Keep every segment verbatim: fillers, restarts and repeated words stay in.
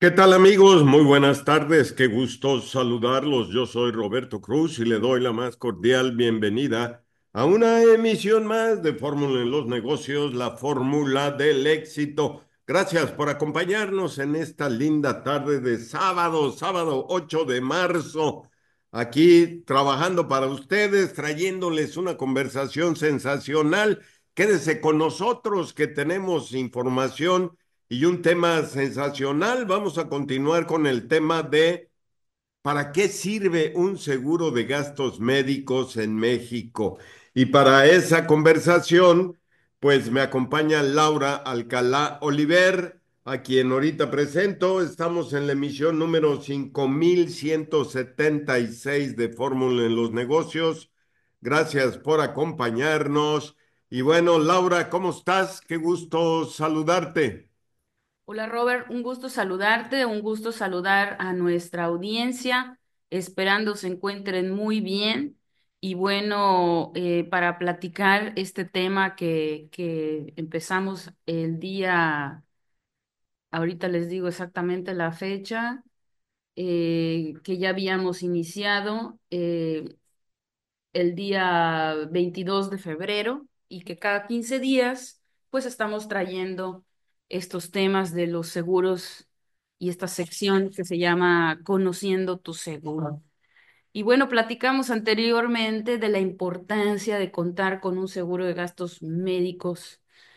¿Qué tal amigos? Muy buenas tardes, qué gusto saludarlos. Yo soy Roberto Cruz y le doy la más cordial bienvenida a una emisión más de Fórmula en los Negocios, la fórmula del éxito. Gracias por acompañarnos en esta linda tarde de sábado, sábado ocho de marzo, aquí trabajando para ustedes, trayéndoles una conversación sensacional. Quédese con nosotros que tenemos información y un tema sensacional. Vamos a continuar con el tema de ¿para qué sirve un seguro de gastos médicos en México? Y para esa conversación, pues me acompaña Laura Alcalá Oliver, a quien ahorita presento. Estamos en la emisión número cinco mil ciento setenta y seis de Fórmula en los Negocios. Gracias por acompañarnos. Y bueno, Laura, ¿cómo estás? Qué gusto saludarte. Hola Robert, un gusto saludarte, un gusto saludar a nuestra audiencia, esperando se encuentren muy bien y bueno, eh, para platicar este tema que, que empezamos el día, ahorita les digo exactamente la fecha, eh, que ya habíamos iniciado. Eh, el día veintidós de febrero y que cada quince días pues estamos trayendo estos temas de los seguros y esta sección que se llama Conociendo tu seguro. Y bueno, platicamos anteriormente de la importancia de contar con un seguro de gastos médicos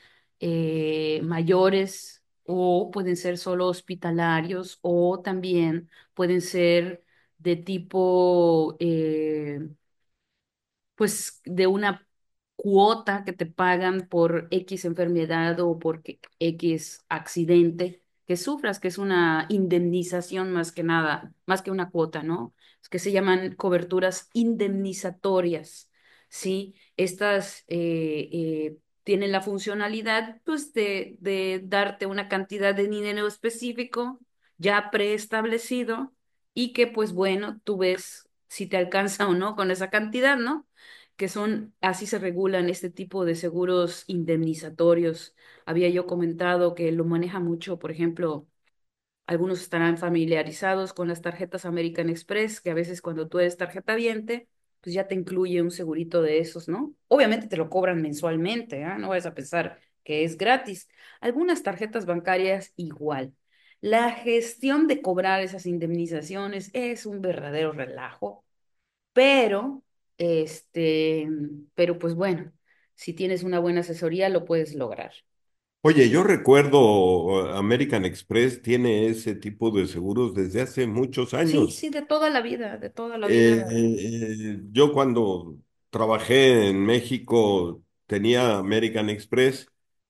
eh, mayores o pueden ser solo hospitalarios o también pueden ser de tipo eh, pues de una cuota que te pagan por X enfermedad o por que- X accidente que sufras, que es una indemnización más que nada, más que una cuota, ¿no? Es que se llaman coberturas indemnizatorias, ¿sí? Estas eh, eh, tienen la funcionalidad, pues, de, de darte una cantidad de dinero específico ya preestablecido y que, pues, bueno, tú ves si te alcanza o no con esa cantidad, ¿no? Que son, así se regulan este tipo de seguros indemnizatorios. Había yo comentado que lo maneja mucho, por ejemplo, algunos estarán familiarizados con las tarjetas American Express, que a veces cuando tú eres tarjetaviente, pues ya te incluye un segurito de esos, ¿no? Obviamente te lo cobran mensualmente, ¿ah? No vayas a pensar que es gratis. Algunas tarjetas bancarias igual. La gestión de cobrar esas indemnizaciones es un verdadero relajo, pero, este, pero pues bueno, si tienes una buena asesoría, lo puedes lograr. Oye, yo recuerdo eh, American Express tiene ese tipo de seguros desde hace muchos Sí, años. sí, de toda la vida, de toda la Eh, vida. eh, yo cuando trabajé en México tenía American Express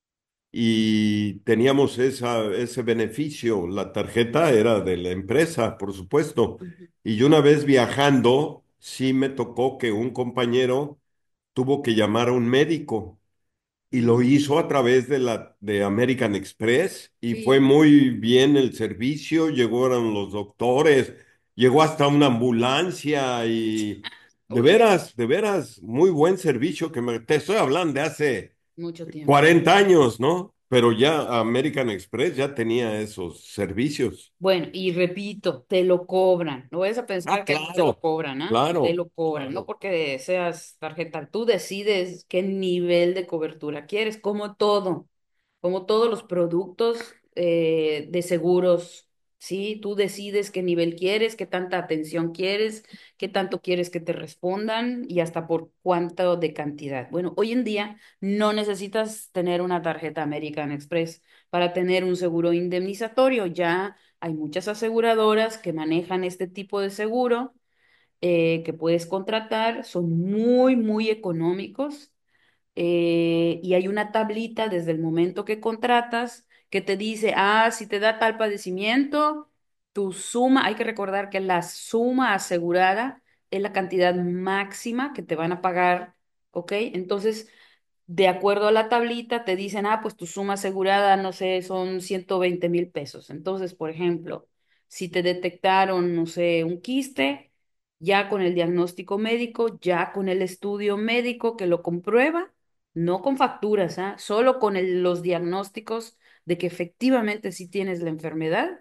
y teníamos esa, ese beneficio. La tarjeta era de la empresa, por supuesto. Ujú. Y yo una vez viajando, sí me tocó que un compañero tuvo que llamar a un médico y lo hizo a través de la de American Express y fue Sí, muy bien el servicio, llegaron los doctores, llegó hasta una ambulancia y de oye, veras, de veras, muy buen servicio que me, te estoy hablando de hace mucho tiempo. cuarenta años, ¿no? Pero ya American Express ya tenía esos servicios. Bueno, y repito, te lo cobran. No vayas a Ah, pensar que no te lo claro, cobran, ¿ah? Te claro. lo cobran, no porque seas tarjeta. Tú decides qué nivel de cobertura quieres, como todo. Como todos los productos eh, de seguros, ¿sí? Tú decides qué nivel quieres, qué tanta atención quieres, qué tanto quieres que te respondan y hasta por cuánto de cantidad. Bueno, hoy en día no necesitas tener una tarjeta American Express para tener un seguro indemnizatorio. Ya hay muchas aseguradoras que manejan este tipo de seguro eh, que puedes contratar, son muy, muy económicos eh, y hay una tablita desde el momento que contratas que te dice, ah, si te da tal padecimiento, tu suma, hay que recordar que la suma asegurada es la cantidad máxima que te van a pagar, ¿ok? Entonces, de acuerdo a la tablita, te dicen, ah, pues tu suma asegurada, no sé, son ciento veinte mil pesos. Entonces, por ejemplo, si te detectaron, no sé, un quiste, ya con el diagnóstico médico, ya con el estudio médico que lo comprueba, no con facturas, ¿ah? Solo con el- los diagnósticos de que efectivamente sí tienes la enfermedad,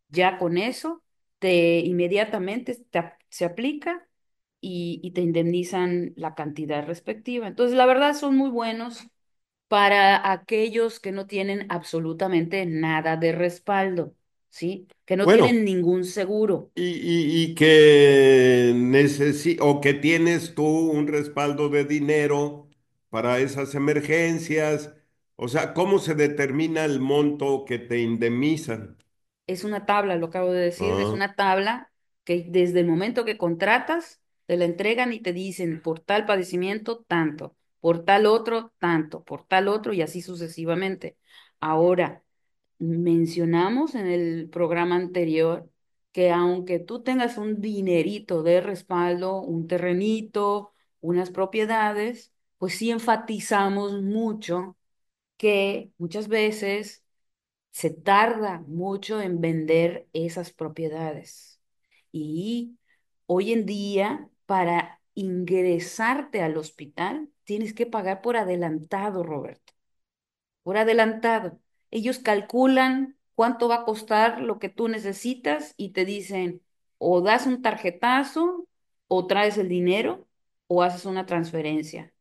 Ya con eso, te inmediatamente te ap- se aplica y, y te indemnizan la cantidad respectiva. Entonces, la verdad son muy buenos para aquellos que no tienen absolutamente nada de respaldo, ¿sí? Que no Bueno, tienen ningún seguro. y, y, y que necesi o que tienes tú un respaldo de dinero para esas emergencias. O sea, ¿cómo se determina el monto que te indemnizan? Es una tabla, lo acabo de decir, es Ah, una tabla que desde el momento que contratas, te la entregan y te dicen por tal padecimiento, tanto, por tal otro, tanto, por tal otro y así sucesivamente. Ahora, mencionamos en el programa anterior que aunque tú tengas un dinerito de respaldo, un terrenito, unas propiedades, pues sí enfatizamos mucho que muchas veces se tarda mucho en vender esas propiedades. Y hoy en día, para ingresarte al hospital, tienes que pagar por adelantado, Roberto, por adelantado. Ellos calculan cuánto va a costar lo que tú necesitas y te dicen, o das un tarjetazo, o traes el dinero, o haces una transferencia.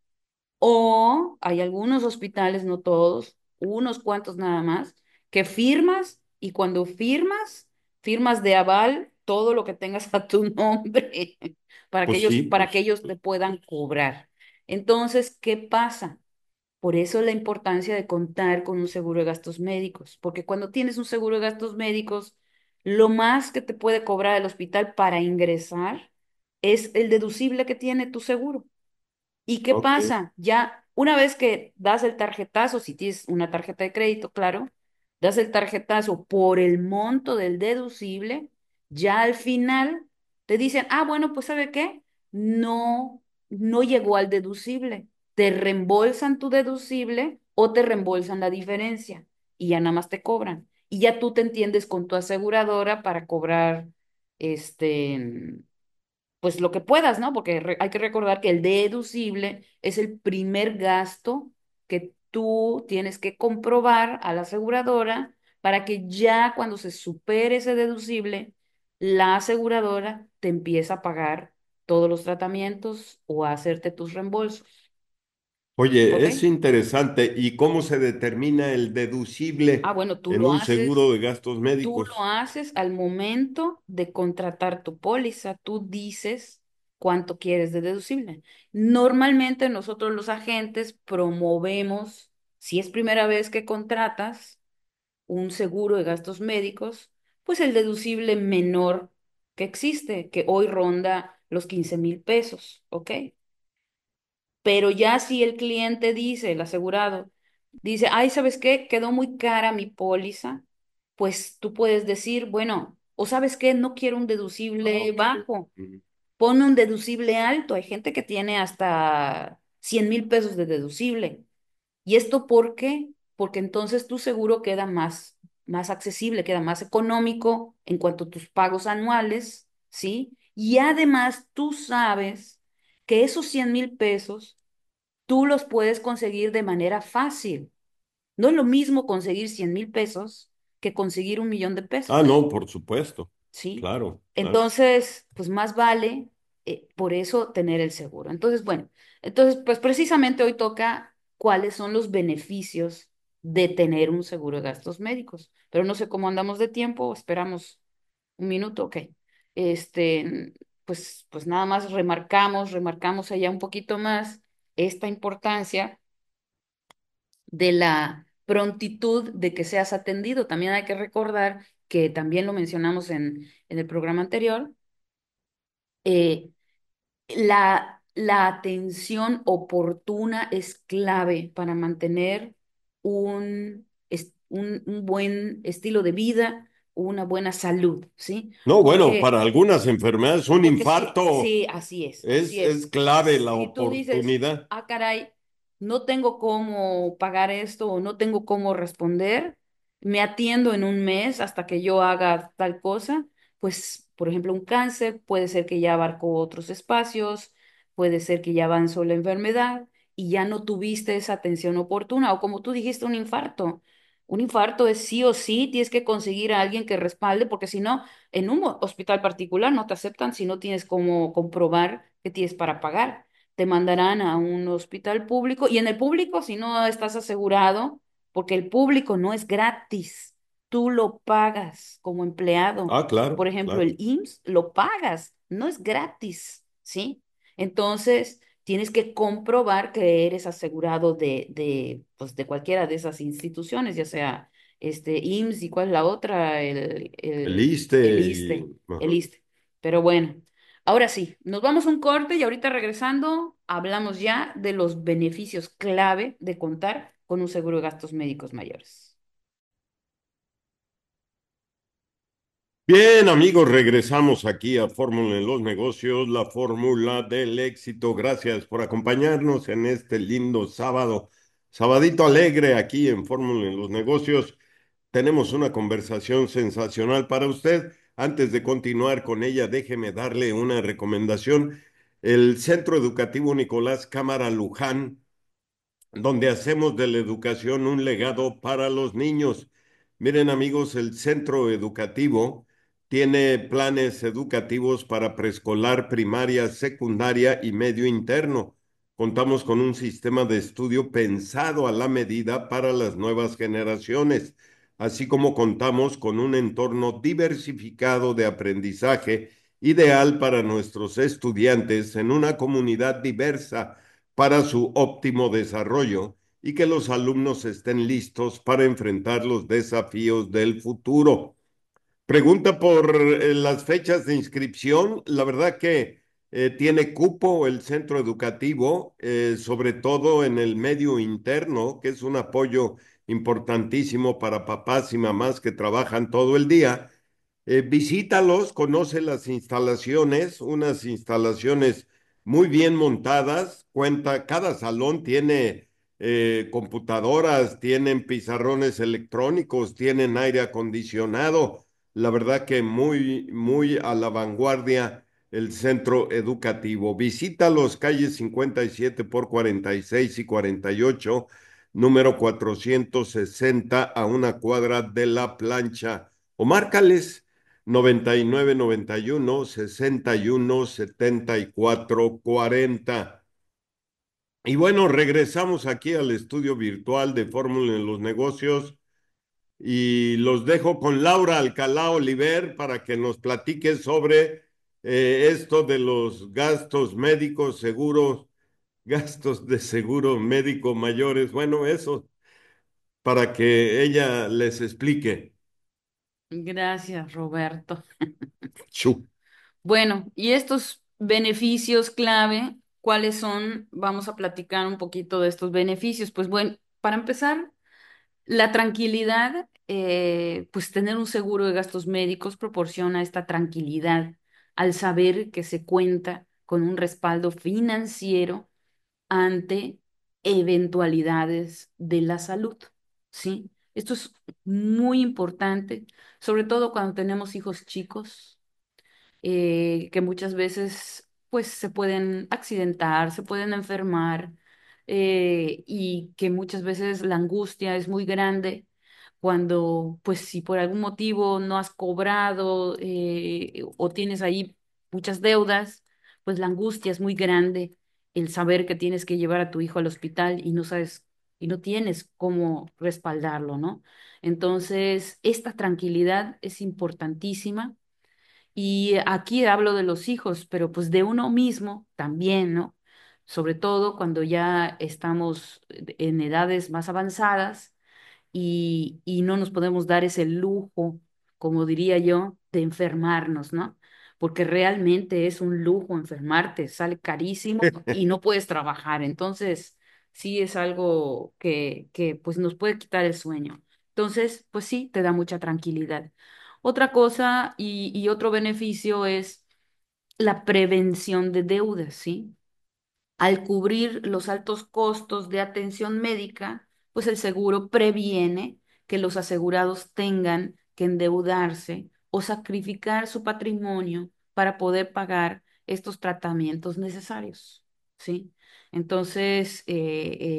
O hay algunos hospitales, no todos, unos cuantos nada más, que firmas y cuando firmas, firmas de aval todo lo que tengas a tu nombre para que pues ellos, sí, para que pues. ellos te puedan cobrar. Entonces, ¿qué pasa? Por eso la importancia de contar con un seguro de gastos médicos, porque cuando tienes un seguro de gastos médicos, lo más que te puede cobrar el hospital para ingresar es el deducible que tiene tu seguro. ¿Y qué Ok. pasa? Ya una vez que das el tarjetazo, si tienes una tarjeta de crédito, claro, das el tarjetazo por el monto del deducible, ya al final te dicen, ah, bueno, pues ¿sabe qué? No, no llegó al deducible. Te reembolsan tu deducible o te reembolsan la diferencia y ya nada más te cobran. Y ya tú te entiendes con tu aseguradora para cobrar este pues lo que puedas, ¿no? Porque re- hay que recordar que el deducible es el primer gasto que tú tienes que comprobar a la aseguradora para que ya cuando se supere ese deducible, la aseguradora te empieza a pagar todos los tratamientos o a hacerte tus reembolsos, Oye, ¿ok? es interesante. ¿Y cómo se determina el Ah, deducible bueno, tú en lo un haces seguro de gastos Tú lo médicos? haces al momento de contratar tu póliza. Tú dices cuánto quieres de deducible. Normalmente nosotros los agentes promovemos, si es primera vez que contratas un seguro de gastos médicos, pues el deducible menor que existe, que hoy ronda los quince mil pesos, ¿ok? Pero ya si el cliente dice, el asegurado, dice, ay, ¿sabes qué? Quedó muy cara mi póliza, pues tú puedes decir, bueno, o ¿sabes qué? No quiero un deducible bajo, Ujú. ponme un deducible alto. Hay gente que tiene hasta cien mil pesos de deducible. ¿Y esto por qué? Porque entonces tu seguro queda más, más accesible, queda más económico en cuanto a tus pagos anuales, ¿sí? Y además tú sabes que esos cien mil pesos tú los puedes conseguir de manera fácil. No es lo mismo conseguir cien mil pesos que conseguir un millón de Ah, pesos, no, por supuesto. ¿sí? Claro, claro. Entonces, pues más vale eh, por eso tener el seguro. Entonces, bueno, entonces, pues precisamente hoy toca cuáles son los beneficios de tener un seguro de gastos médicos. Pero no sé cómo andamos de tiempo, esperamos un minuto, ok. Este, pues, pues nada más remarcamos, remarcamos allá un poquito más esta importancia de la prontitud de que seas atendido. También hay que recordar que también lo mencionamos en, en el programa anterior, eh, la, la atención oportuna es clave para mantener un, es- un, un buen estilo de vida, una buena salud, ¿sí? No, bueno, Porque para algunas enfermedades un porque sí, infarto sí, así es, es, así es. es clave la Si tú dices, oportunidad. ah, caray, no tengo cómo pagar esto o no tengo cómo responder, me atiendo en un mes hasta que yo haga tal cosa, pues, por ejemplo, un cáncer puede ser que ya abarcó otros espacios, puede ser que ya avanzó la enfermedad y ya no tuviste esa atención oportuna o como tú dijiste, un infarto. Un infarto es sí o sí, tienes que conseguir a alguien que respalde, porque si no, en un ho- hospital particular no te aceptan si no tienes cómo comprobar que tienes para pagar. Te mandarán a un hospital público y en el público, si no estás asegurado, porque el público no es gratis, tú lo pagas como empleado. Ah, claro, Por ejemplo, claro. el I M S S lo pagas, no es gratis, ¿sí? Entonces, tienes que comprobar que eres asegurado de, de, pues, de cualquiera de esas instituciones, ya sea este I M S S y cuál es la otra, el, El el, el ISSSTE ISSSTE, y... el ajá. ISSSTE. Pero bueno, ahora sí, nos vamos a un corte y ahorita regresando hablamos ya de los beneficios clave de contar con un seguro de gastos médicos mayores. Bien, amigos, regresamos aquí a Fórmula en los Negocios, la fórmula del éxito. Gracias por acompañarnos en este lindo sábado, sabadito alegre aquí en Fórmula en los Negocios. Tenemos una conversación sensacional para usted. Antes de continuar con ella, déjeme darle una recomendación. El Centro Educativo Nicolás Cámara Luján, donde hacemos de la educación un legado para los niños. Miren amigos, el centro educativo tiene planes educativos para preescolar, primaria, secundaria y medio interno. Contamos con un sistema de estudio pensado a la medida para las nuevas generaciones, así como contamos con un entorno diversificado de aprendizaje ideal para nuestros estudiantes en una comunidad diversa para su óptimo desarrollo y que los alumnos estén listos para enfrentar los desafíos del futuro. Pregunta por eh, las fechas de inscripción. La verdad que eh, tiene cupo el centro educativo, eh, sobre todo en el medio interno, que es un apoyo importantísimo para papás y mamás que trabajan todo el día. Eh, visítalos, conoce las instalaciones, unas instalaciones muy bien montadas. Cuenta, cada salón tiene eh, computadoras, tienen pizarrones electrónicos, tienen aire acondicionado. La verdad que muy, muy a la vanguardia el centro educativo. Visita los calles cincuenta y siete por cuarenta y seis y cuarenta y ocho, número cuatrocientos sesenta a una cuadra de la plancha. O márcales noventa y nueve noventa y uno sesenta y uno setenta y cuatro cuarenta. Y bueno, regresamos aquí al estudio virtual de Fórmula en los Negocios y los dejo con Laura Alcalá Oliver para que nos platique sobre eh, esto de los gastos médicos, seguros, gastos de seguro médico mayores. Bueno, eso para que ella les explique. Gracias, Roberto. Chu. Bueno, y estos beneficios clave, ¿cuáles son? Vamos a platicar un poquito de estos beneficios. Pues bueno, para empezar, la tranquilidad, eh, pues tener un seguro de gastos médicos proporciona esta tranquilidad al saber que se cuenta con un respaldo financiero ante eventualidades de la salud, ¿sí? Esto es muy importante, sobre todo cuando tenemos hijos chicos eh, que muchas veces pues se pueden accidentar, se pueden enfermar eh, y que muchas veces la angustia es muy grande cuando pues si por algún motivo no has cobrado eh, o tienes ahí muchas deudas, pues la angustia es muy grande el saber que tienes que llevar a tu hijo al hospital y no sabes y no tienes cómo respaldarlo, ¿no? Entonces, esta tranquilidad es importantísima y aquí hablo de los hijos, pero pues de uno mismo también, ¿no? Sobre todo cuando ya estamos en edades más avanzadas y, y no nos podemos dar ese lujo, como diría yo, de enfermarnos, ¿no? Porque realmente es un lujo enfermarte, sale carísimo y no puedes trabajar. Entonces, sí es algo que, que pues nos puede quitar el sueño. Entonces, pues sí, te da mucha tranquilidad. Otra cosa y, y otro beneficio es la prevención de deudas, ¿sí? Al cubrir los altos costos de atención médica, pues el seguro previene que los asegurados tengan que endeudarse o sacrificar su patrimonio para poder pagar estos tratamientos necesarios, ¿sí? Entonces, eh, eh,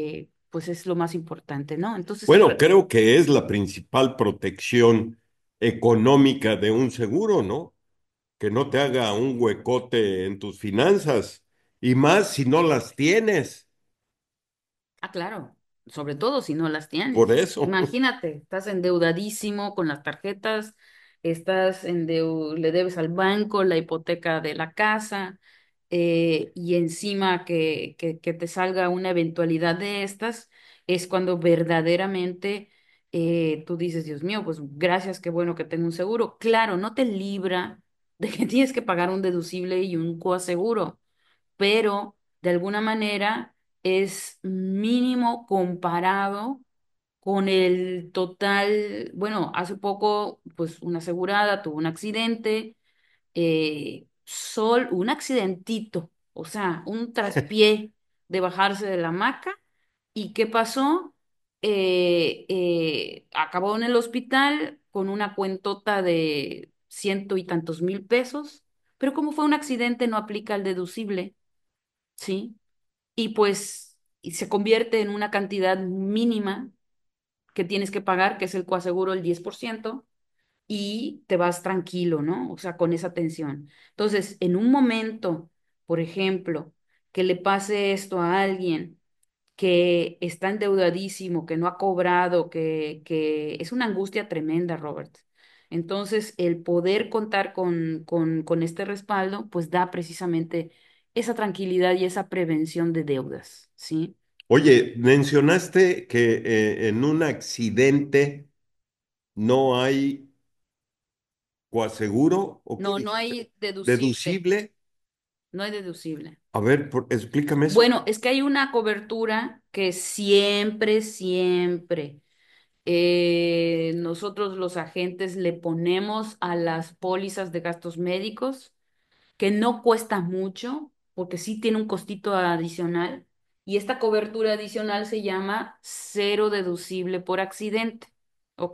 pues es lo más importante, ¿no? Entonces, el Bueno, re- creo que es la principal protección económica de un seguro, ¿no? Que no te haga un huecote en tus finanzas, y más si no las tienes. Ah, claro, sobre todo si no las Por tienes. eso. Imagínate, estás endeudadísimo con las tarjetas, estás endeu- le debes al banco la hipoteca de la casa, eh, y encima que, que, que te salga una eventualidad de estas, es cuando verdaderamente eh, tú dices, Dios mío, pues gracias, qué bueno que tengo un seguro. Claro, no te libra de que tienes que pagar un deducible y un coaseguro, pero de alguna manera es mínimo comparado con el total. Bueno, hace poco, pues una asegurada tuvo un accidente, eh, sol, un accidentito, o sea, un traspié de bajarse de la hamaca. ¿Y qué pasó? Eh, eh, acabó en el hospital con una cuentota de ciento y tantos mil pesos, pero como fue un accidente, no aplica el deducible. ¿Sí? Y pues y se convierte en una cantidad mínima que tienes que pagar, que es el coaseguro, el diez por ciento, y te vas tranquilo, ¿no? O sea, con esa tensión. Entonces, en un momento, por ejemplo, que le pase esto a alguien que está endeudadísimo, que no ha cobrado, que, que es una angustia tremenda, Robert. Entonces, el poder contar con, con, con este respaldo, pues da precisamente esa tranquilidad y esa prevención de deudas, ¿sí? Oye, mencionaste que eh, en un accidente no hay coaseguro, ¿o qué No, no dijiste? hay deducible, ¿Deducible? no hay deducible. A ver, por- explícame eso. Bueno, es que hay una cobertura que siempre, siempre eh, nosotros los agentes le ponemos a las pólizas de gastos médicos, que no cuesta mucho, porque sí tiene un costito adicional, y esta cobertura adicional se llama cero deducible por accidente, ¿ok?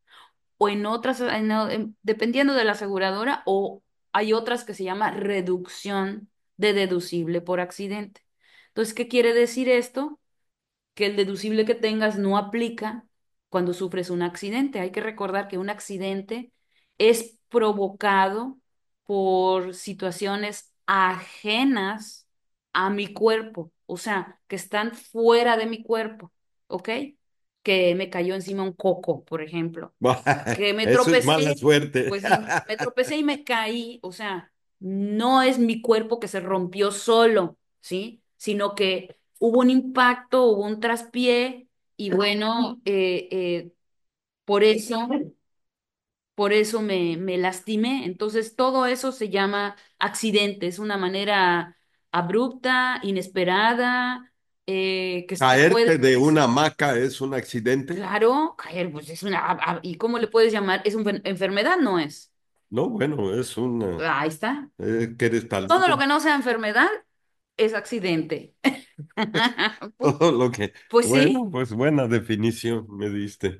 O en otras, en- en- dependiendo de la aseguradora, o hay otras que se llama reducción de deducible por accidente. Entonces, ¿qué quiere decir esto? Que el deducible que tengas no aplica cuando sufres un accidente. Hay que recordar que un accidente es provocado por situaciones ajenas a mi cuerpo, o sea, que están fuera de mi cuerpo, ¿ok? Que me cayó encima un coco, por ejemplo, que me Eso es mala tropecé, suerte. pues sí, me tropecé y me caí, o sea, no es mi cuerpo que se rompió solo, ¿sí? Sino que hubo un impacto, hubo un traspié y bueno, eh, eh, por eso, por eso me, me lastimé. Entonces, todo eso se llama accidente, es una manera abrupta, inesperada, eh, que se te Caerte puede. de una hamaca es un accidente. Claro, caer, pues es una. a- a- ¿Y cómo le puedes llamar? ¿Es una enfermedad? No es. No, bueno, es una... Ahí está. eh, que eres Todo lo taludo. que no sea enfermedad es accidente. Pues, Todo lo que... pues sí. Bueno, pues buena definición me diste.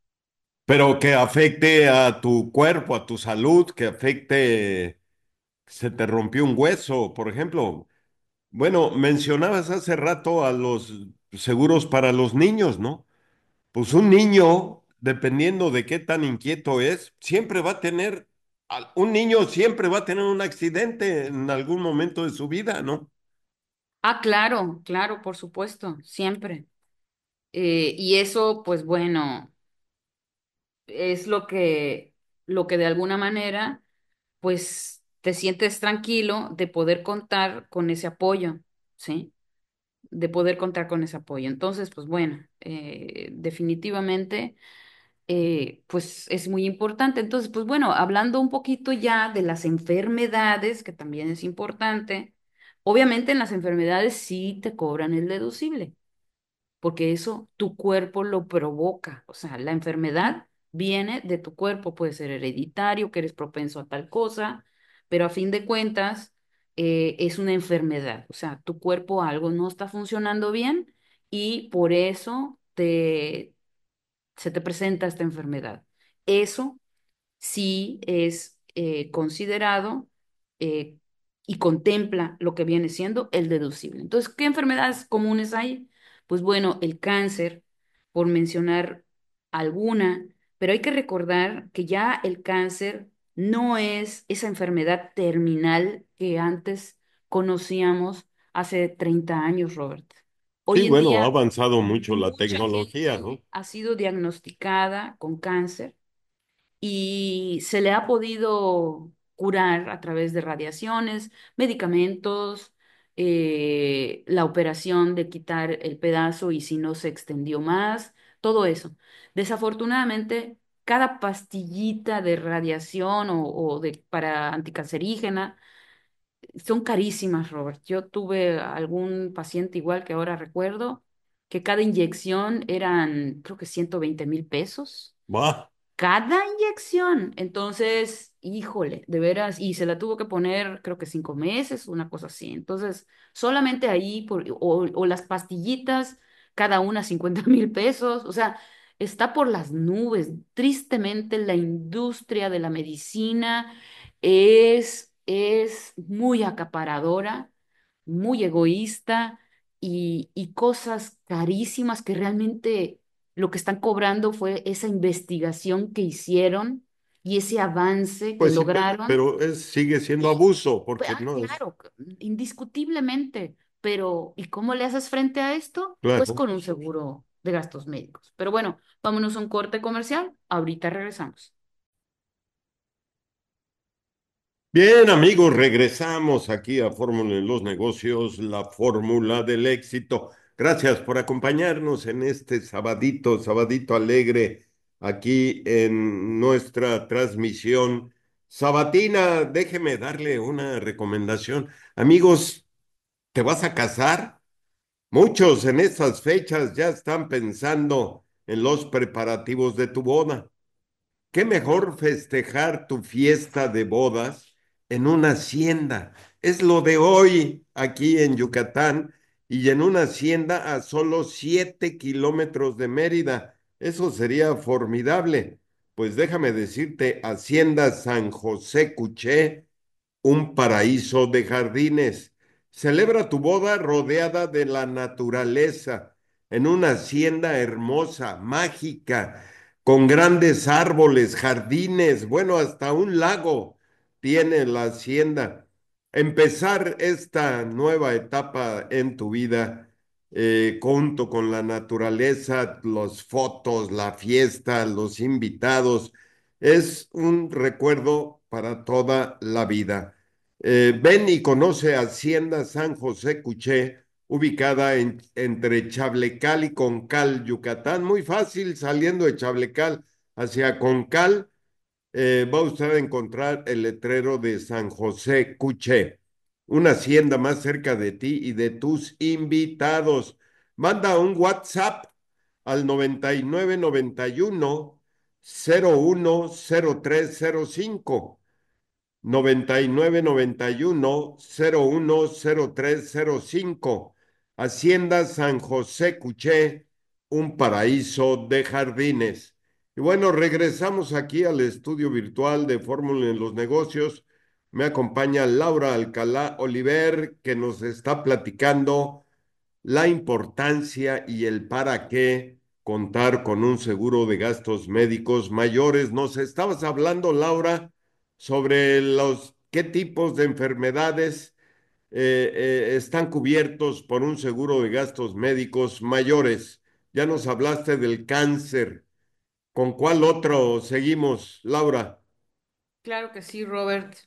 Pero que afecte a tu cuerpo, a tu salud, que afecte, se te rompió un hueso, por ejemplo. Bueno, mencionabas hace rato a los seguros para los niños, ¿no? Pues un niño, dependiendo de qué tan inquieto es, siempre va a tener, al- un niño siempre va a tener un accidente en algún momento de su vida, ¿no? Ah, claro, claro, por supuesto, siempre. Eh, y eso, pues bueno, es lo que, lo que de alguna manera, pues te sientes tranquilo de poder contar con ese apoyo, ¿sí? De poder contar con ese apoyo. Entonces, pues bueno, eh, definitivamente, eh, pues es muy importante. Entonces, pues bueno, hablando un poquito ya de las enfermedades, que también es importante, obviamente en las enfermedades sí te cobran el deducible, porque eso tu cuerpo lo provoca. O sea, la enfermedad viene de tu cuerpo, puede ser hereditario, que eres propenso a tal cosa, pero a fin de cuentas eh, es una enfermedad. O sea, tu cuerpo algo no está funcionando bien y por eso te, se te presenta esta enfermedad. Eso sí es eh, considerado eh, y contempla lo que viene siendo el deducible. Entonces, ¿qué enfermedades comunes hay? Pues bueno, el cáncer, por mencionar alguna, pero hay que recordar que ya el cáncer no es esa enfermedad terminal que antes conocíamos hace treinta años, Robert. Sí, Hoy en bueno, ha día, avanzado mucho la mucha tecnología, gente ¿no? ha sido diagnosticada con cáncer y se le ha podido curar a través de radiaciones, medicamentos, eh, la operación de quitar el pedazo y si no se extendió más, todo eso. Desafortunadamente, cada pastillita de radiación o, o de, para anticancerígena son carísimas, Robert. Yo tuve algún paciente igual que ahora recuerdo, que cada inyección eran, creo que ciento veinte mil pesos Va. cada inyección. Entonces, híjole, de veras, y se la tuvo que poner, creo que cinco meses, una cosa así. Entonces, solamente ahí, por, o, o las pastillitas, cada una cincuenta mil pesos. O sea, está por las nubes. Tristemente, la industria de la medicina es, es muy acaparadora, muy egoísta y, y cosas carísimas que realmente lo que están cobrando fue esa investigación que hicieron y ese avance que Pues sí, pe- lograron. pero es, sigue siendo Y, abuso, pues, porque ah, no es, claro, indiscutiblemente, pero ¿y cómo le haces frente a esto? Pues claro. con un seguro de gastos médicos. Pero bueno, vámonos a un corte comercial. Ahorita regresamos. Bien, amigos, regresamos aquí a Fórmula en los Negocios, la fórmula del éxito. Gracias por acompañarnos en este sabadito, sabadito alegre, aquí en nuestra transmisión sabatina. Déjeme darle una recomendación. Amigos, ¿te vas a casar? Muchos en estas fechas ya están pensando en los preparativos de tu boda. ¿Qué mejor festejar tu fiesta de bodas en una hacienda? Es lo de hoy aquí en Yucatán y en una hacienda a solo siete kilómetros de Mérida. Eso sería formidable. Pues déjame decirte, Hacienda San José Cuché, un paraíso de jardines. Celebra tu boda rodeada de la naturaleza, en una hacienda hermosa, mágica, con grandes árboles, jardines, bueno, hasta un lago tiene la hacienda. Empezar esta nueva etapa en tu vida, eh, junto con la naturaleza, las fotos, la fiesta, los invitados, es un recuerdo para toda la vida. Eh, ven y conoce Hacienda San José Cuché, ubicada en- entre Chablecal y Concal, Yucatán. Muy fácil, saliendo de Chablecal hacia Concal, eh, va usted a encontrar el letrero de San José Cuché, una hacienda más cerca de ti y de tus invitados. Manda un WhatsApp al noventa y nueve noventa y uno cero uno cero tres cero cinco noventa y nueve noventa y uno cero uno cero tres cero cinco. Hacienda San José Cuché, un paraíso de jardines. Y bueno, regresamos aquí al estudio virtual de Fórmula en los Negocios. Me acompaña Laura Alcalá Oliver, que nos está platicando la importancia y el para qué contar con un seguro de gastos médicos mayores. Nos estabas hablando, Laura, sobre los qué tipos de enfermedades eh, eh, están cubiertos por un seguro de gastos médicos mayores. Ya nos hablaste del cáncer. ¿Con cuál otro seguimos, Laura? Claro que sí, Robert.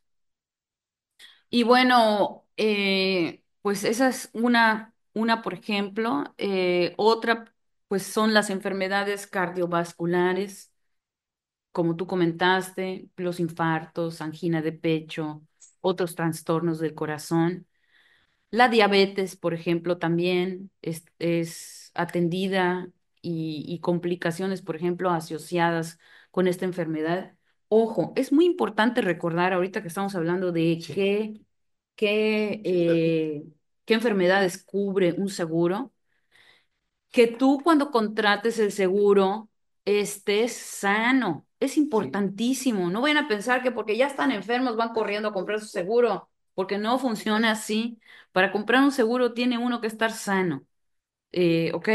Y bueno, eh, pues esa es una, una por ejemplo. Eh, otra, pues son las enfermedades cardiovasculares como tú comentaste, los infartos, angina de pecho, otros trastornos del corazón. La diabetes, por ejemplo, también es, es atendida y, y complicaciones, por ejemplo, asociadas con esta enfermedad. Ojo, es muy importante recordar ahorita que estamos hablando de Sí. qué, qué, eh, qué enfermedades cubre un seguro que tú cuando contrates el seguro estés sano. Es importantísimo. No vayan a pensar que porque ya están enfermos van corriendo a comprar su seguro, porque no funciona así. Para comprar un seguro tiene uno que estar sano. eh, ¿ok?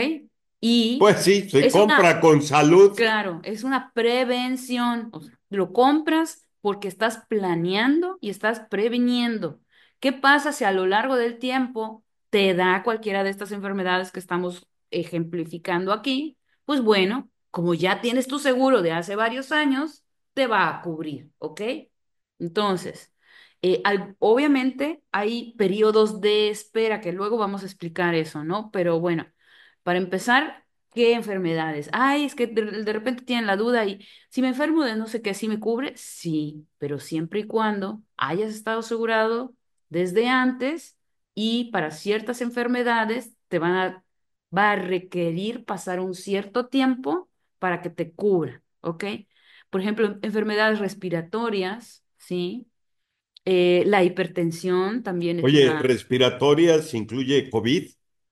Y Pues sí, se es una, compra con salud. claro, es una prevención. O sea, lo compras porque estás planeando y estás previniendo. ¿Qué pasa si a lo largo del tiempo te da cualquiera de estas enfermedades que estamos ejemplificando aquí? Pues bueno, como ya tienes tu seguro de hace varios años, te va a cubrir, ¿ok? Entonces, eh, al- obviamente hay periodos de espera que luego vamos a explicar eso, ¿no? Pero bueno, para empezar, ¿qué enfermedades? Ay, es que de, de repente tienen la duda y si me enfermo de no sé qué, ¿sí me cubre? Sí, pero siempre y cuando hayas estado asegurado desde antes y para ciertas enfermedades te van a, va a requerir pasar un cierto tiempo para que te cubra, ¿ok? Por ejemplo, enfermedades respiratorias, ¿sí? Eh, la hipertensión también es Oye, una, respiratorias incluye COVID,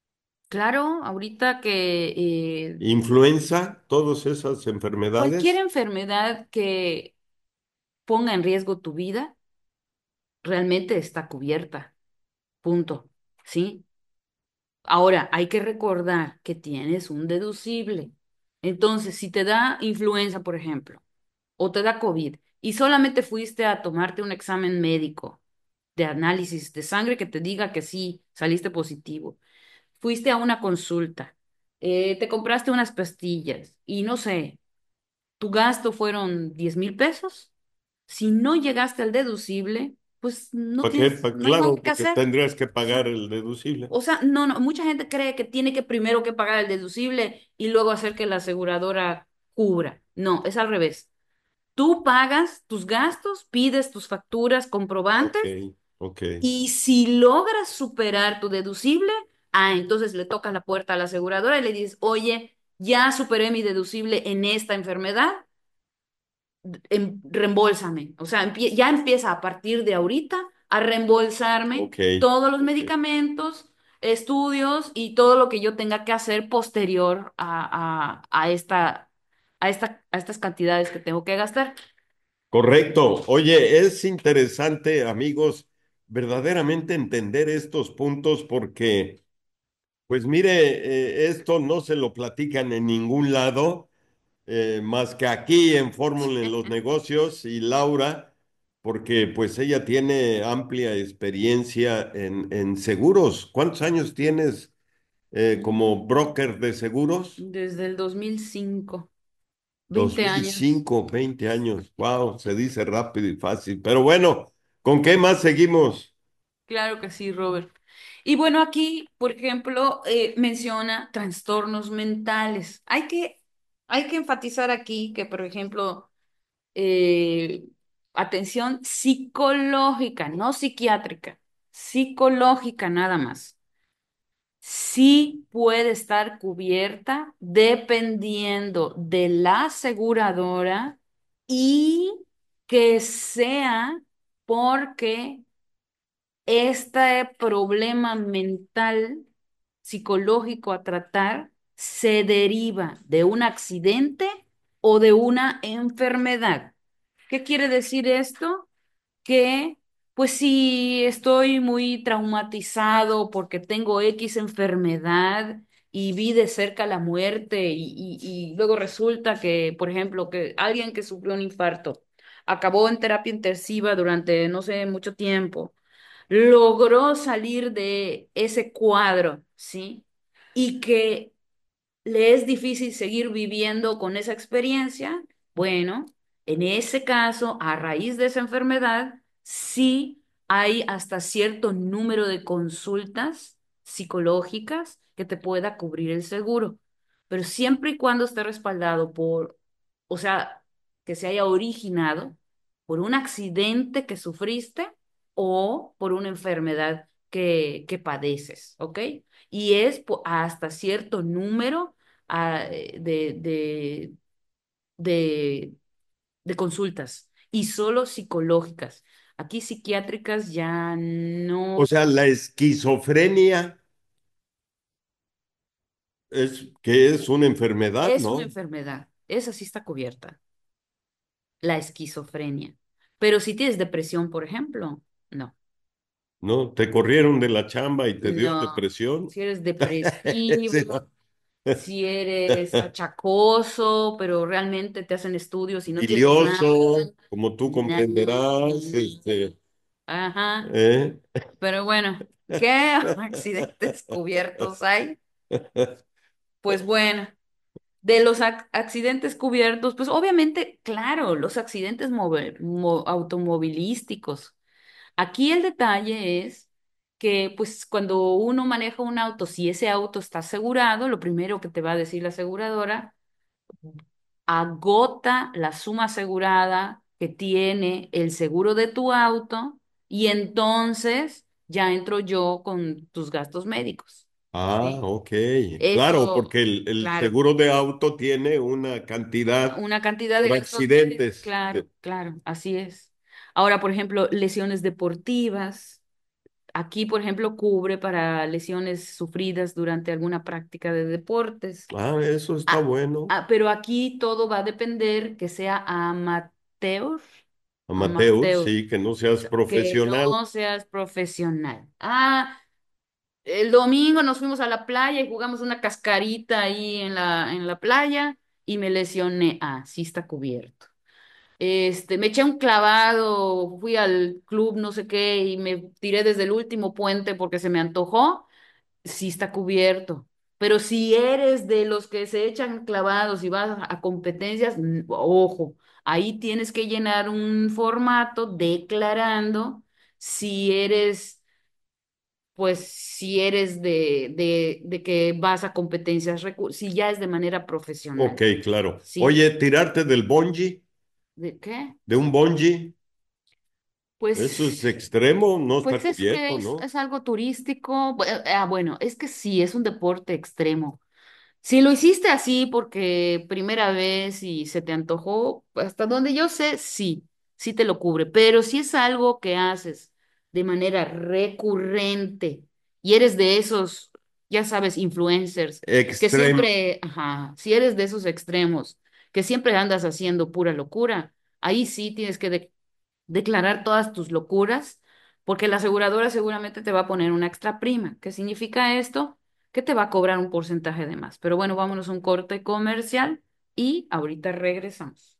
claro, ahorita que eh, influenza, todas esas cualquier enfermedades. enfermedad que ponga en riesgo tu vida realmente está cubierta, punto, ¿sí? Ahora, hay que recordar que tienes un deducible. Entonces, si te da influenza, por ejemplo, o te da COVID y solamente fuiste a tomarte un examen médico de análisis de sangre que te diga que sí, saliste positivo, fuiste a una consulta, eh, te compraste unas pastillas y no sé, tu gasto fueron diez mil pesos. Si no llegaste al deducible, pues no ¿Para qué? tienes, Pa- no hay claro, nada que porque hacer. tendrías que O sea, pagar el deducible. o sea, no, no, mucha gente cree que tiene que primero que pagar el deducible y luego hacer que la aseguradora cubra. No, es al revés. Tú pagas tus gastos, pides tus facturas comprobantes Ok, ok, y si logras superar tu deducible, ah, entonces le tocas la puerta a la aseguradora y le dices, oye, ya superé mi deducible en esta enfermedad, em- reembolsame. O sea, empie- ya empieza a partir de ahorita a reembolsarme ok, todos los ok. medicamentos, estudios y todo lo que yo tenga que hacer posterior a, a, a esta, a esta, a estas cantidades que tengo que gastar. Correcto. Oye, es interesante, amigos, verdaderamente entender estos puntos porque, pues mire, eh, esto no se lo platican en ningún lado, eh, más que aquí en Fórmula en los Negocios y Laura, porque pues ella tiene amplia experiencia en, en seguros. ¿Cuántos años tienes eh, como broker de seguros? Desde el dos mil cinco, Dos veinte mil años. cinco, veinte años. Wow, se dice rápido y fácil. Pero bueno, ¿con qué más seguimos? Claro que sí, Robert. Y bueno, aquí, por ejemplo, eh, menciona trastornos mentales. Hay que, hay que enfatizar aquí que, por ejemplo, eh, atención psicológica, no psiquiátrica, psicológica nada más. Sí puede estar cubierta dependiendo de la aseguradora y que sea porque este problema mental psicológico a tratar se deriva de un accidente o de una enfermedad. ¿Qué quiere decir esto? Que, pues si estoy muy traumatizado porque tengo X enfermedad y vi de cerca la muerte y, y, y luego resulta que, por ejemplo, que alguien que sufrió un infarto acabó en terapia intensiva durante, no sé, mucho tiempo, logró salir de ese cuadro, ¿sí? Y que le es difícil seguir viviendo con esa experiencia, bueno, en ese caso, a raíz de esa enfermedad, sí hay hasta cierto número de consultas psicológicas que te pueda cubrir el seguro, pero siempre y cuando esté respaldado por, o sea, que se haya originado por un accidente que sufriste o por una enfermedad que, que padeces, ¿ok? Y es po- hasta cierto número ah, de, de, de, de consultas y solo psicológicas. Aquí psiquiátricas ya O no sea, la esquizofrenia es que es una enfermedad, es una ¿no? enfermedad. Esa sí está cubierta, la esquizofrenia. Pero si tienes depresión, por ejemplo, no. ¿no? Te corrieron de la chamba y te dio No, depresión. si eres Sí, depresivo, ¿no? si eres achacoso, pero realmente te hacen estudios y no tienes nada. Bilioso, como tú Na- comprenderás, este, Ajá. ¿eh? Pero bueno, ¿qué accidentes cubiertos hay? Pues bueno, de los ac- accidentes cubiertos, pues obviamente, claro, los accidentes move- mo- automovilísticos. Aquí el detalle es que, pues, cuando uno maneja un auto, si ese auto está asegurado, lo primero que te va a decir la aseguradora, agota la suma asegurada que tiene el seguro de tu auto y entonces ya entro yo con tus gastos médicos. Ah, Sí. ok. Claro, Eso, porque el, el claro, seguro de auto tiene una cantidad una cantidad de por gastos médicos, accidentes. claro, claro, así es. Ahora, por ejemplo, lesiones deportivas. Aquí, por ejemplo, cubre para lesiones sufridas durante alguna práctica de deportes. Ah, eso está Ah, bueno. ah, pero aquí todo va a depender que sea amateur, Amateur, amateur, sí, que no seas que profesional. no seas profesional. Ah, el domingo nos fuimos a la playa y jugamos una cascarita ahí en la, en la playa y me lesioné. Ah, sí está cubierto. Este, me eché un clavado, fui al club, no sé qué, y me tiré desde el último puente porque se me antojó, sí está cubierto. Pero si eres de los que se echan clavados y vas a competencias, mm, ojo, ahí tienes que llenar un formato declarando si eres, pues, si eres de, de, de que vas a competencias, recu- si ya es de manera Ok, profesional. claro. ¿Sí? Oye, tirarte del bungee, ¿De qué? de un bungee, eso es Pues extremo, no está Pues es que cubierto, es, ¿no? es algo turístico. Bu- eh, Ah, bueno, es que sí, es un deporte extremo. Si lo hiciste así porque primera vez y se te antojó, hasta donde yo sé, sí, sí te lo cubre. Pero si es algo que haces de manera recurrente y eres de esos, ya sabes, influencers, que Extremo. siempre, ajá, si eres de esos extremos, que siempre andas haciendo pura locura, ahí sí tienes que de- declarar todas tus locuras, porque la aseguradora seguramente te va a poner una extra prima. ¿Qué significa esto? Que te va a cobrar un porcentaje de más. Pero bueno, vámonos a un corte comercial y ahorita regresamos.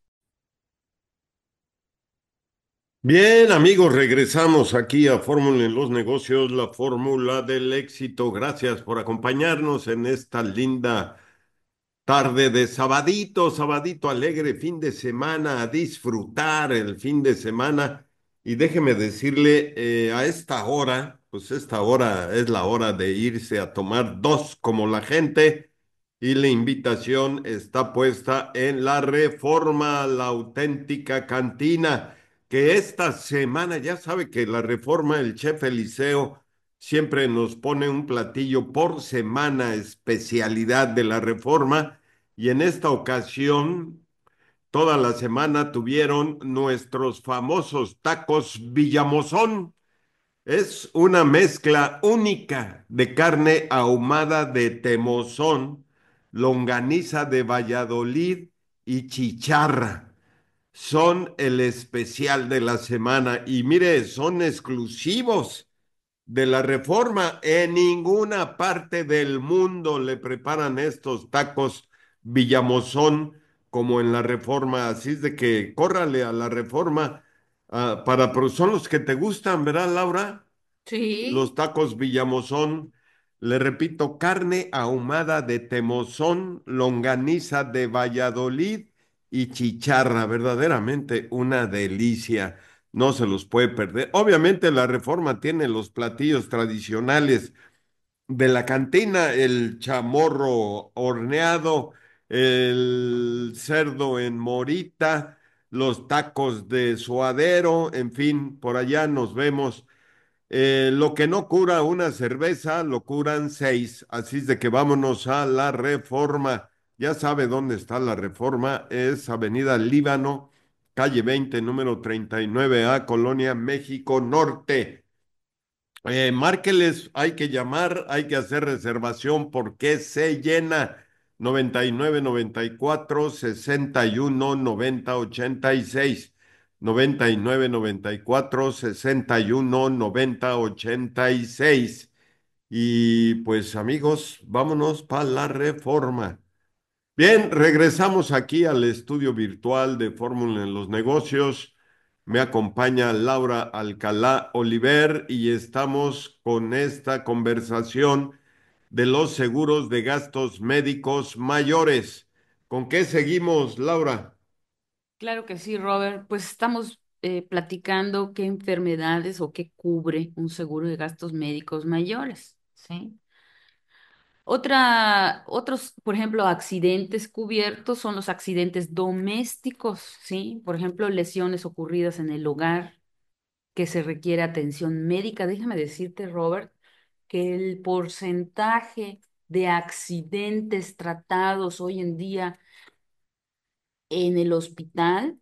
Bien, amigos, regresamos aquí a Fórmula en los Negocios, la fórmula del éxito. Gracias por acompañarnos en esta linda tarde de sabadito, sabadito alegre, fin de semana, a disfrutar el fin de semana. Y déjeme decirle, eh, a esta hora, pues esta hora es la hora de irse a tomar dos como la gente. Y la invitación está puesta en la Reforma, la auténtica cantina, que esta semana, ya sabe que la Reforma, el chef Eliseo siempre nos pone un platillo por semana, especialidad de la Reforma. Y en esta ocasión, toda la semana tuvieron nuestros famosos tacos Villamosón. Es una mezcla única de carne ahumada de temozón, longaniza de Valladolid y chicharra. Son el especial de la semana y mire, son exclusivos de la Reforma. En ninguna parte del mundo le preparan estos tacos Villamosón como en la Reforma. Así es de que córrale a la Reforma, ah, para, pero son los que te gustan, ¿verdad, Laura? Sí. Los tacos Villamosón. Le repito, carne ahumada de temozón, longaniza de Valladolid y chicharra, verdaderamente una delicia. No se los puede perder. Obviamente la Reforma tiene los platillos tradicionales de la cantina, el chamorro horneado, el cerdo en morita, los tacos de suadero, en fin, por allá nos vemos. Eh, lo que no cura una cerveza, lo curan seis. Así es de que vámonos a la Reforma. Ya sabe dónde está la Reforma. Es Avenida Líbano, calle veinte, número treinta y nueve A, Colonia México Norte. Eh, márqueles, hay que llamar, hay que hacer reservación porque se llena. noventa y nueve, noventa y cuatro, sesenta y uno, noventa, ochenta y seis. noventa y nueve, noventa y cuatro, sesenta y uno, noventa, ochenta y seis. Y pues amigos, vámonos para la reforma. Bien, regresamos aquí al estudio virtual de Fórmula en los Negocios. Me acompaña Laura Alcalá Oliver y estamos con esta conversación de los seguros de gastos médicos mayores. ¿Con qué seguimos, Laura? Claro que sí, Robert. Pues estamos eh, platicando qué enfermedades o qué cubre un seguro de gastos médicos mayores, ¿sí? Otra, otros, por ejemplo, accidentes cubiertos son los accidentes domésticos, ¿sí? Por ejemplo, lesiones ocurridas en el hogar que se requiere atención médica. Déjame decirte, Robert, que el porcentaje de accidentes tratados hoy en día en el hospital,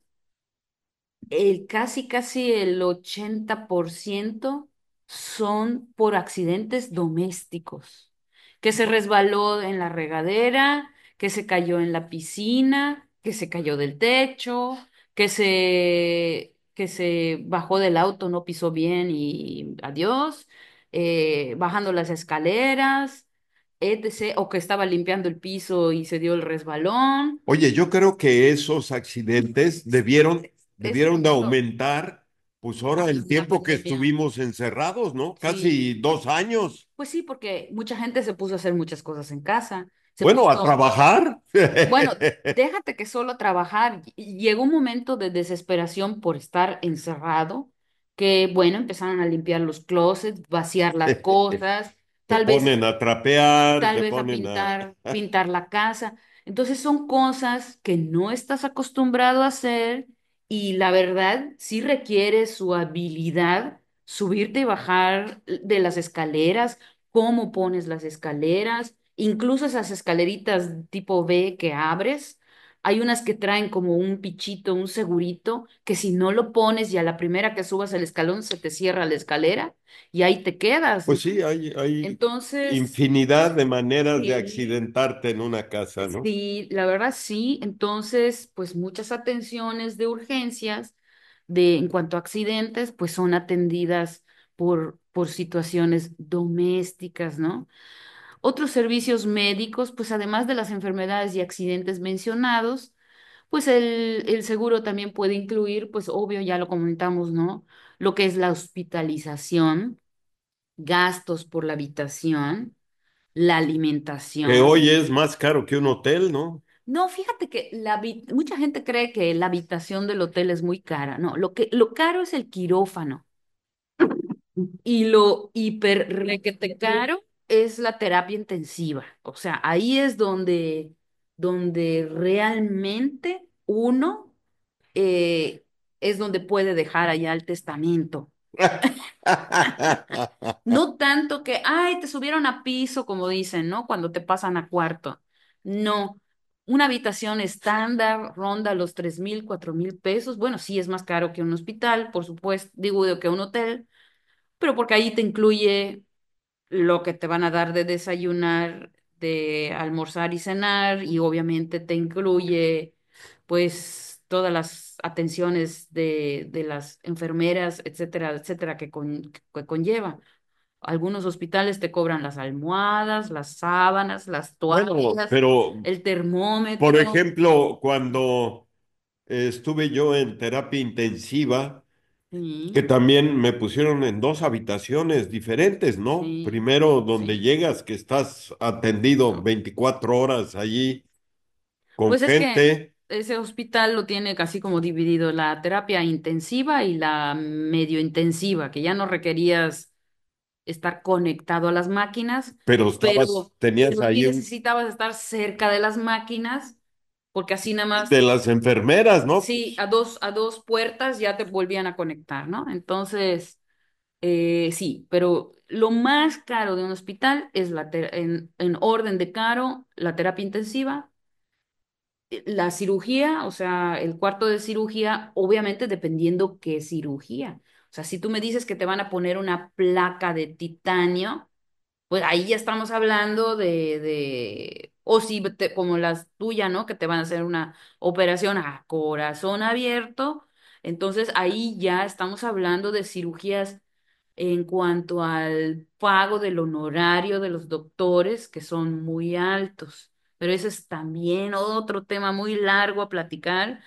el casi, casi el ochenta por ciento son por accidentes domésticos, que se resbaló en la regadera, que se cayó en la piscina, que se cayó del techo, que se, que se bajó del auto, no pisó bien y adiós, eh, bajando las escaleras, etcétera, o que estaba limpiando el piso y se dio el resbalón. Oye, yo creo que esos accidentes debieron, Es debieron de justo aumentar, pues ahora el la tiempo que pandemia. estuvimos encerrados, ¿no? Sí, Casi dos años. pues sí, porque mucha gente se puso a hacer muchas cosas en casa. Se Bueno, a puso, trabajar. bueno, déjate que solo trabajar. Y llegó un momento de desesperación por estar encerrado, que bueno, empezaron a limpiar los closets, vaciar las cosas, Te tal vez ponen a trapear, tal te vez a ponen a... pintar, pintar la casa. Entonces son cosas que no estás acostumbrado a hacer y la verdad sí requiere su habilidad, subirte y bajar de las escaleras, cómo pones las escaleras, incluso esas escaleritas tipo V que abres. Hay unas que traen como un pichito, un segurito, que si no lo pones y a la primera que subas el escalón se te cierra la escalera y ahí te quedas. Pues sí, hay, hay Entonces, infinidad de maneras de sí, accidentarte en una casa, ¿no? sí, la verdad sí. Entonces, pues muchas atenciones de urgencias de en cuanto a accidentes, pues son atendidas por, por situaciones domésticas, ¿no? Otros servicios médicos, pues además de las enfermedades y accidentes mencionados, pues el, el seguro también puede incluir, pues obvio, ya lo comentamos, ¿no? Lo que es la hospitalización, gastos por la habitación, la Que alimentación. hoy es más caro que un hotel, ¿no? No, fíjate que la, habi- mucha gente cree que la habitación del hotel es muy cara. No, lo que, lo caro es el quirófano y lo hiper requete caro es la terapia intensiva. O sea, ahí es donde, donde realmente uno eh, es donde puede dejar allá el testamento. No tanto que, ay, te subieron a piso, como dicen, ¿no? Cuando te pasan a cuarto. No. Una habitación estándar ronda los tres mil, cuatro mil pesos. Bueno, sí es más caro que un hospital, por supuesto, digo que un hotel, pero porque ahí te incluye lo que te van a dar de desayunar, de almorzar y cenar, y obviamente te incluye, pues, todas las atenciones de, de las enfermeras, etcétera, etcétera, que, con, que conlleva. Algunos hospitales te cobran las almohadas, las sábanas, las Bueno, toallas, pero el por termómetro. ejemplo, cuando eh, estuve yo en terapia intensiva, que Sí, también me pusieron en dos habitaciones diferentes, ¿no? sí, Primero, donde sí. llegas, que estás atendido veinticuatro horas allí con Pues es que gente, ese hospital lo tiene casi como dividido la terapia intensiva y la medio intensiva, que ya no requerías estar conectado a las máquinas, pero estabas, pero, tenías pero sí ahí un, necesitabas estar cerca de las máquinas, porque así nada de más. las enfermeras, ¿no? Sí, a dos, a dos puertas ya te volvían a conectar, ¿no? Entonces, eh, sí, pero lo más caro de un hospital es la ter- en, en orden de caro, la terapia intensiva, eh, la cirugía, o sea, el cuarto de cirugía, obviamente dependiendo qué cirugía. O sea, si tú me dices que te van a poner una placa de titanio, pues ahí ya estamos hablando de, de, o si te- como las tuyas, ¿no? Que te van a hacer una operación a corazón abierto, Entonces ahí ya estamos hablando de cirugías en cuanto al pago del honorario de los doctores, que son muy altos. Pero ese es también otro tema muy largo a platicar,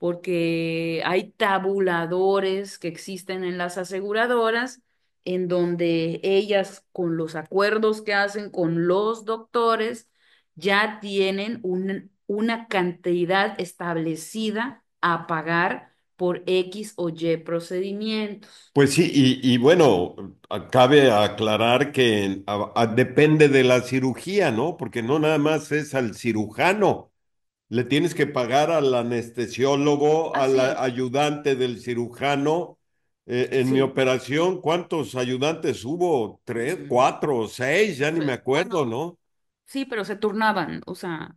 porque hay tabuladores que existen en las aseguradoras, en donde ellas, con los acuerdos que hacen con los doctores, ya tienen un- una cantidad establecida a pagar por X o Y procedimientos. Pues sí, y, y bueno, a- cabe aclarar que a- a- depende de la cirugía, ¿no? Porque no nada más es al cirujano, le tienes que pagar al anestesiólogo, al Así a- es, ayudante del cirujano. Eh, en mi sí. operación, ¿cuántos ayudantes hubo? ¿Tres, Ujú. cuatro, seis? Ya ni me Pues, acuerdo, ¿no? sí, pero se turnaban. O sea,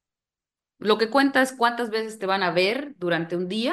lo que cuenta es cuántas veces te van a ver durante un día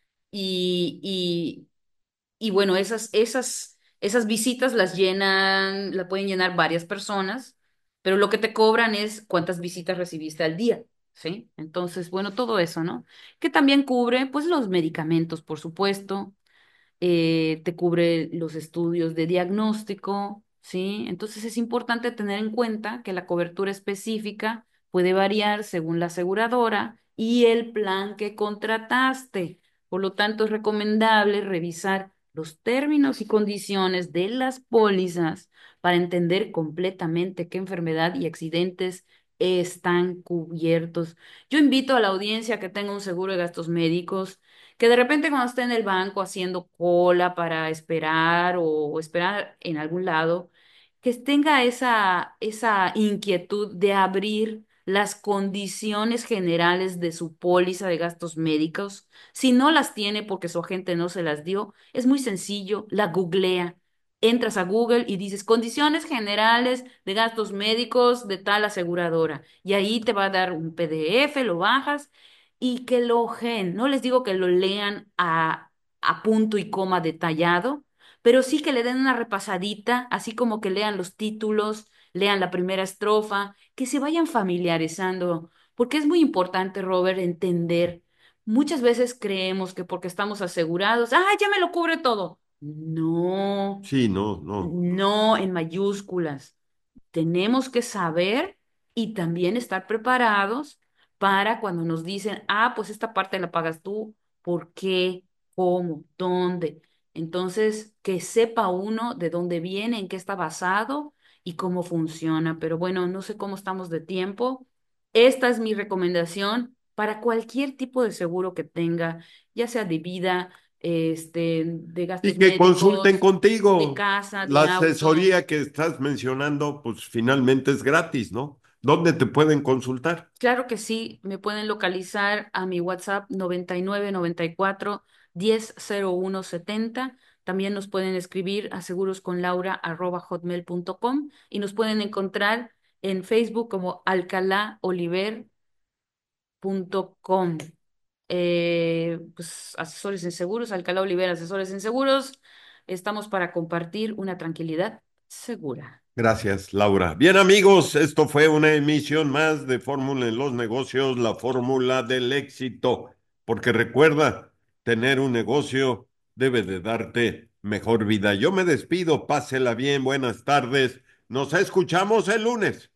y, y, y bueno, esas, esas, esas visitas las llenan, la pueden llenar varias personas, pero lo que te cobran es cuántas visitas recibiste al día, ¿sí? Entonces, bueno, todo eso, ¿no? Que también cubre, pues, los medicamentos, por supuesto, eh, te cubre los estudios de diagnóstico, ¿sí? Entonces es importante tener en cuenta que la cobertura específica puede variar según la aseguradora y el plan que contrataste. Por lo tanto, es recomendable revisar los términos y condiciones de las pólizas para entender completamente qué enfermedad y accidentes están cubiertos. Yo invito a la audiencia que tenga un seguro de gastos médicos, que de repente cuando esté en el banco haciendo cola para esperar o, o esperar en algún lado, que tenga esa, esa inquietud de abrir las condiciones generales de su póliza de gastos médicos. Si no las tiene porque su agente no se las dio, es muy sencillo, la googlea. Entras a Google y dices condiciones generales de gastos médicos de tal aseguradora. Y ahí te va a dar un P D F, lo bajas y que lo ojeen. No les digo que lo lean a, a punto y coma detallado, pero sí que le den una repasadita, así como que lean los títulos, lean la primera estrofa, que se vayan familiarizando, porque es muy importante, Robert, entender. Muchas veces creemos que porque estamos asegurados, ah, ya me lo cubre todo. No, Sí, no, no. no en mayúsculas. Tenemos que saber y también estar preparados para cuando nos dicen, ah, pues esta parte la pagas tú, ¿por qué? ¿Cómo? ¿Dónde? Entonces, que sepa uno de dónde viene, en qué está basado y cómo funciona. Pero bueno, no sé cómo estamos de tiempo. Esta es mi recomendación para cualquier tipo de seguro que tenga, ya sea de vida, este, de Y gastos que consulten médicos, de contigo. casa, La de auto. asesoría que estás mencionando, pues finalmente es gratis, ¿no? ¿Dónde te pueden consultar? Claro que sí, me pueden localizar a mi WhatsApp noventa y nueve noventa y cuatro diez cero uno setenta. También nos pueden escribir a segurosconlaura@hotmail.com y nos pueden encontrar en Facebook como alcalá oliver punto com. Eh, pues asesores en seguros, Alcalá Oliver, asesores en seguros. Estamos para compartir una tranquilidad segura. Gracias, Laura. Bien, amigos, esto fue una emisión más de Fórmula en los negocios, la fórmula del éxito. Porque recuerda, tener un negocio debe de darte mejor vida. Yo me despido, pásela bien, buenas tardes. Nos escuchamos el lunes.